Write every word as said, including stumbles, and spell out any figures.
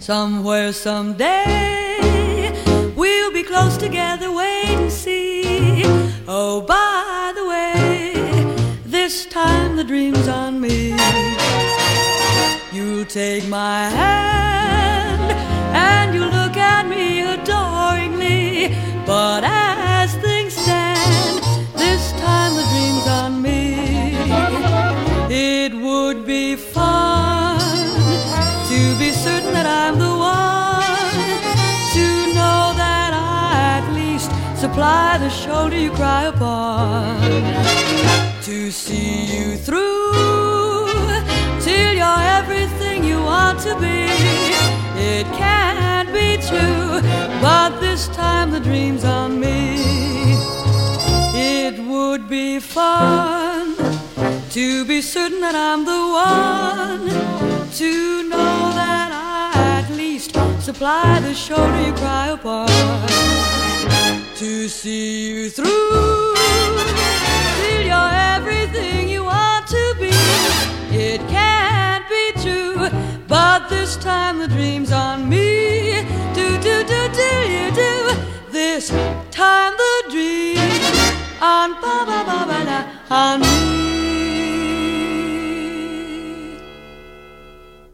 Somewhere, someday, we'll be close together, wait and see. Oh, by the way, this time the dream's on me. You'll take my hand and you look at me adoringly. But as things stand, this time the dream's on me. It would be fun to be certain that I'm the one, to know that I at least supply the shoulder you cry upon, to see you through till you're everything you want to be. It can't be true, but this time the dream's on me. It would be fun to be certain that I'm the one, to know that I at least supply the shoulder you cry upon, to see you through till you're everything you want to be. It can't be true, but this time the dream's on me. Do, do, do, do, you do. This time the dream's on ba ba ba ba da, on